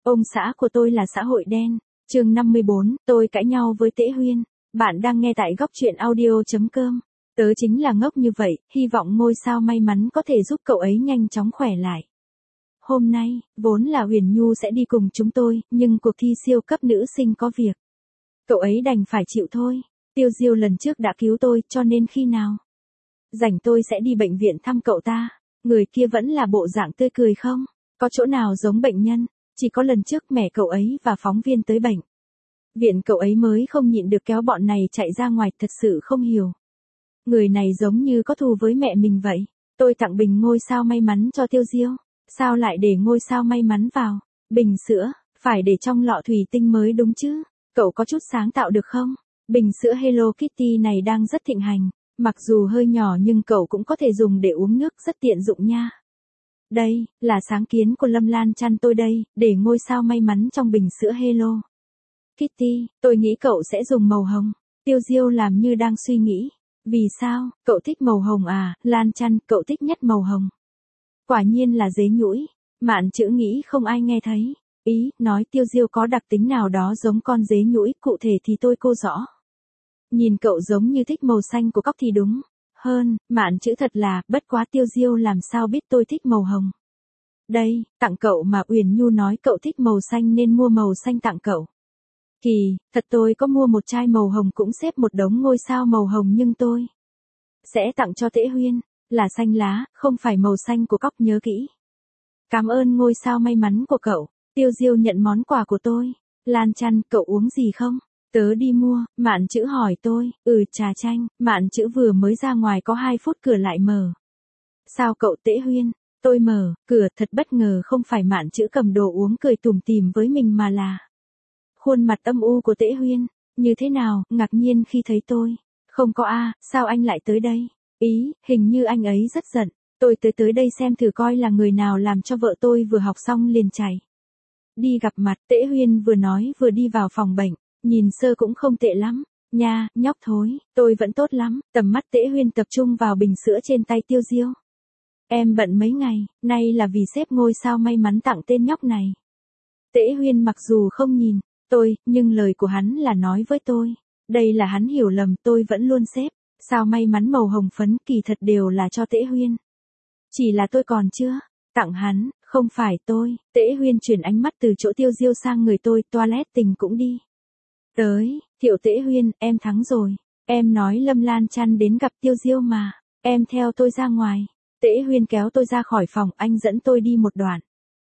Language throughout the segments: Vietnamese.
Ông xã của tôi là xã hội đen. Chương 54, tôi cãi nhau với Tễ Huyên. Bạn đang nghe tại góc truyện audio.com. Tớ chính là ngốc như vậy, hy vọng ngôi sao may mắn có thể giúp cậu ấy nhanh chóng khỏe lại. Hôm nay, vốn là Huyền Nhu sẽ đi cùng chúng tôi, nhưng cuộc thi siêu cấp nữ sinh có việc. Cậu ấy đành phải chịu thôi. Tiêu Diêu lần trước đã cứu tôi, cho nên khi nào rảnh tôi sẽ đi bệnh viện thăm cậu ta. Người kia vẫn là bộ dạng tươi cười không? Có chỗ nào giống bệnh nhân? Chỉ có lần trước mẹ cậu ấy và phóng viên tới bệnh viện cậu ấy mới không nhịn được kéo bọn này chạy ra ngoài, thật sự không hiểu. Người này giống như có thù với mẹ mình vậy. Tôi tặng bình ngôi sao may mắn cho Tiêu Diêu. Sao lại để ngôi sao may mắn vào bình sữa, phải để trong lọ thủy tinh mới đúng chứ? Cậu có chút sáng tạo được không? Bình sữa Hello Kitty này đang rất thịnh hành. Mặc dù hơi nhỏ nhưng cậu cũng có thể dùng để uống nước, rất tiện dụng nha. Đây, là sáng kiến của Lâm Lan Chan tôi đây, để ngôi sao may mắn trong bình sữa Hello Kitty, tôi nghĩ cậu sẽ dùng màu hồng. Tiêu Diêu làm như đang suy nghĩ. Vì sao, cậu thích màu hồng à? Lan Chan, cậu thích nhất màu hồng. Quả nhiên là dế nhũi. Mạn chữ nghĩ không ai nghe thấy. Ý, nói Tiêu Diêu có đặc tính nào đó giống con dế nhũi, cụ thể thì tôi cô rõ. Nhìn cậu giống như thích màu xanh của cóc thì đúng. Hơn, Mạn chữ thật là, bất quá Tiêu Diêu làm sao biết tôi thích màu hồng. Đây, tặng cậu mà Uyển Nhu nói cậu thích màu xanh nên mua màu xanh tặng cậu. Kỳ, thật tôi có mua một chai màu hồng cũng xếp một đống ngôi sao màu hồng nhưng tôi sẽ tặng cho Tễ Huyên, là xanh lá, không phải màu xanh của cóc, nhớ kỹ. Cảm ơn ngôi sao may mắn của cậu. Tiêu Diêu nhận món quà của tôi. Lan Chan, cậu uống gì không? Tớ đi mua. Mạn chữ hỏi tôi. Trà chanh. Mạn chữ vừa mới ra ngoài có 2 phút cửa lại mở. Sao cậu Tễ Huyên? Tôi mở cửa, thật bất ngờ, không phải Mạn chữ cầm đồ uống cười tủm tỉm với mình mà là khuôn mặt âm u của Tễ Huyên. Như thế nào? Ngạc nhiên khi thấy tôi. Không có a, sao anh lại tới đây? Ý, hình như anh ấy rất giận. Tôi tới đây xem thử coi là người nào làm cho vợ tôi vừa học xong liền chạy đi gặp mặt. Tễ Huyên vừa nói vừa đi vào phòng bệnh. Nhìn sơ cũng không tệ lắm. Nha, nhóc thối, tôi vẫn tốt lắm. Tầm mắt Tễ Huyên tập trung vào bình sữa trên tay Tiêu Diêu. Em bận mấy ngày, nay là vì sếp ngôi sao may mắn tặng tên nhóc này. Tễ Huyên mặc dù không nhìn tôi, nhưng lời của hắn là nói với tôi. Đây là hắn hiểu lầm, tôi vẫn luôn xếp sao may mắn màu hồng phấn, kỳ thật đều là cho Tễ Huyên. Chỉ là tôi còn chưa tặng hắn, không phải tôi. Tễ Huyên chuyển ánh mắt từ chỗ Tiêu Diêu sang người tôi, toilet tình cũng đi tới. Thiệu Tễ Huyên, em thắng rồi. Em nói Lâm Lan Chan đến gặp Tiêu Diêu mà. Em theo tôi ra ngoài. Tễ Huyên kéo tôi ra khỏi phòng, anh dẫn tôi đi một đoạn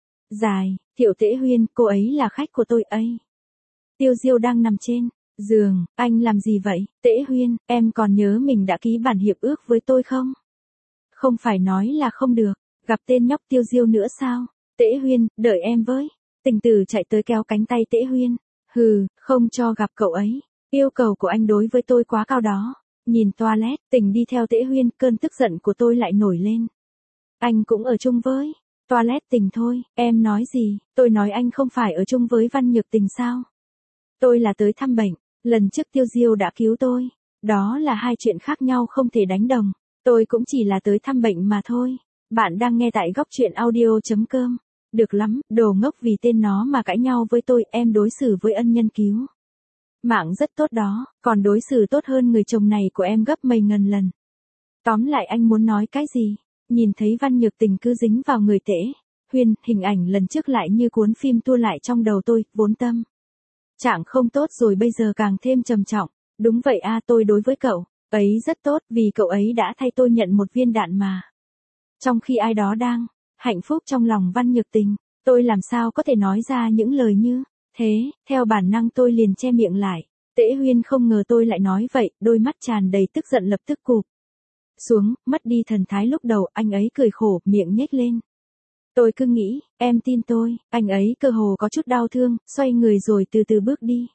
dài. Thiệu Tễ Huyên, cô ấy là khách của tôi ấy. Tiêu Diêu đang nằm trên giường. Anh làm gì vậy? Tễ Huyên, em còn nhớ mình đã ký bản hiệp ước với tôi không? Không phải nói là không được gặp tên nhóc Tiêu Diêu nữa sao? Tễ Huyên, đợi em với. Tình Tử chạy tới kéo cánh tay Tễ Huyên. Hừ, không cho gặp cậu ấy. Yêu cầu của anh đối với tôi quá cao đó. Nhìn toilet, Tình đi theo Tễ Huyên, cơn tức giận của tôi lại nổi lên. Anh cũng ở chung với toilet Tình thôi. Em nói gì? Tôi nói anh không phải ở chung với Văn Nhược Tình sao? Tôi là tới thăm bệnh. Lần trước Tiêu Diêu đã cứu tôi. Đó là hai chuyện khác nhau, không thể đánh đồng. Tôi cũng chỉ là tới thăm bệnh mà thôi. Bạn đang nghe tại góc truyện audio.com. Được lắm, đồ ngốc, vì tên nó mà cãi nhau với tôi. Em đối xử với ân nhân cứu mạng rất tốt đó, còn đối xử tốt hơn người chồng này của em gấp mấy ngàn lần. Tóm lại anh muốn nói cái gì? Nhìn thấy Văn Nhược Tình cứ dính vào người Tễ Huyên, hình ảnh lần trước lại như cuốn phim tua lại trong đầu tôi, vốn tâm trạng không tốt rồi bây giờ càng thêm trầm trọng. Đúng vậy a, tôi đối với cậu ấy rất tốt, vì cậu ấy đã thay tôi nhận một viên đạn mà. Trong khi ai đó đang hạnh phúc trong lòng Văn Nhược Tình, tôi làm sao có thể nói ra những lời như thế? Theo bản năng tôi liền che miệng lại. Tễ Huyên không ngờ tôi lại nói vậy, đôi mắt tràn đầy tức giận lập tức cụp xuống, mất đi thần thái lúc đầu. Anh ấy cười khổ, miệng nhếch lên. Tôi cứ nghĩ, em tin tôi. Anh ấy cơ hồ có chút đau thương, xoay người rồi từ từ bước đi.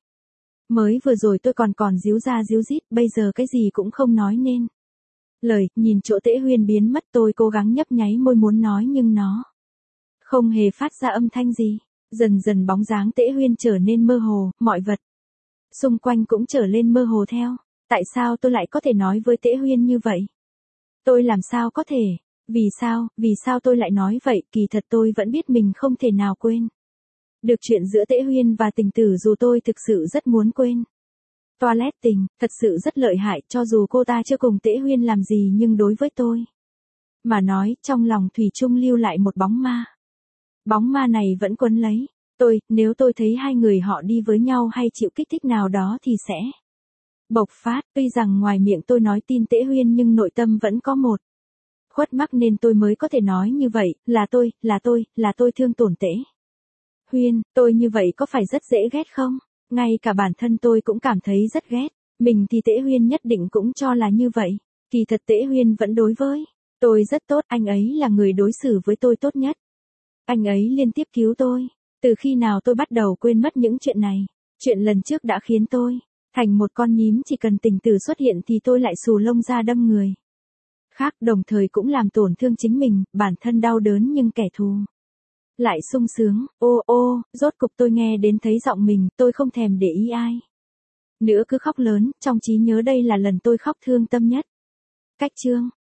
Mới vừa rồi tôi còn díu ra díu dít, bây giờ cái gì cũng không nói nên lời. Nhìn chỗ Tễ Huyên biến mất, tôi cố gắng nhấp nháy môi muốn nói nhưng nó không hề phát ra âm thanh gì. Dần dần bóng dáng Tễ Huyên trở nên mơ hồ, mọi vật xung quanh cũng trở lên mơ hồ theo. Tại sao tôi lại có thể nói với Tễ Huyên như vậy? Tôi làm sao có thể? Vì sao tôi lại nói vậy? Kỳ thật tôi vẫn biết mình không thể nào quên Được chuyện giữa Tễ Huyên và Tình Tử dù tôi thực sự rất muốn quên. Toilet Tình, thật sự rất lợi hại cho dù cô ta chưa cùng Tễ Huyên làm gì nhưng đối với tôi mà nói trong lòng thủy chung lưu lại một bóng ma. Bóng ma này vẫn quấn lấy tôi, nếu tôi thấy hai người họ đi với nhau hay chịu kích thích nào đó thì sẽ bộc phát. Tuy rằng ngoài miệng tôi nói tin Tễ Huyên nhưng nội tâm vẫn có một khuất mắc nên tôi mới có thể nói như vậy, là tôi thương tổn Tễ Huyên, tôi như vậy có phải rất dễ ghét không? Ngay cả bản thân tôi cũng cảm thấy rất ghét, mình thì Tễ Huyên nhất định cũng cho là như vậy. Kỳ thật Tễ Huyên vẫn đối với tôi rất tốt, anh ấy là người đối xử với tôi tốt nhất. Anh ấy liên tiếp cứu tôi. Từ khi nào tôi bắt đầu quên mất những chuyện này? Chuyện lần trước đã khiến tôi thành một con nhím, chỉ cần Tình Tử xuất hiện thì tôi lại xù lông ra đâm người khác, đồng thời cũng làm tổn thương chính mình, bản thân đau đớn nhưng kẻ thù lại sung sướng. Ô, rốt cục tôi nghe đến thấy giọng mình, tôi không thèm để ý ai nữa cứ khóc lớn, trong trí nhớ đây là lần tôi khóc thương tâm nhất. Cách chương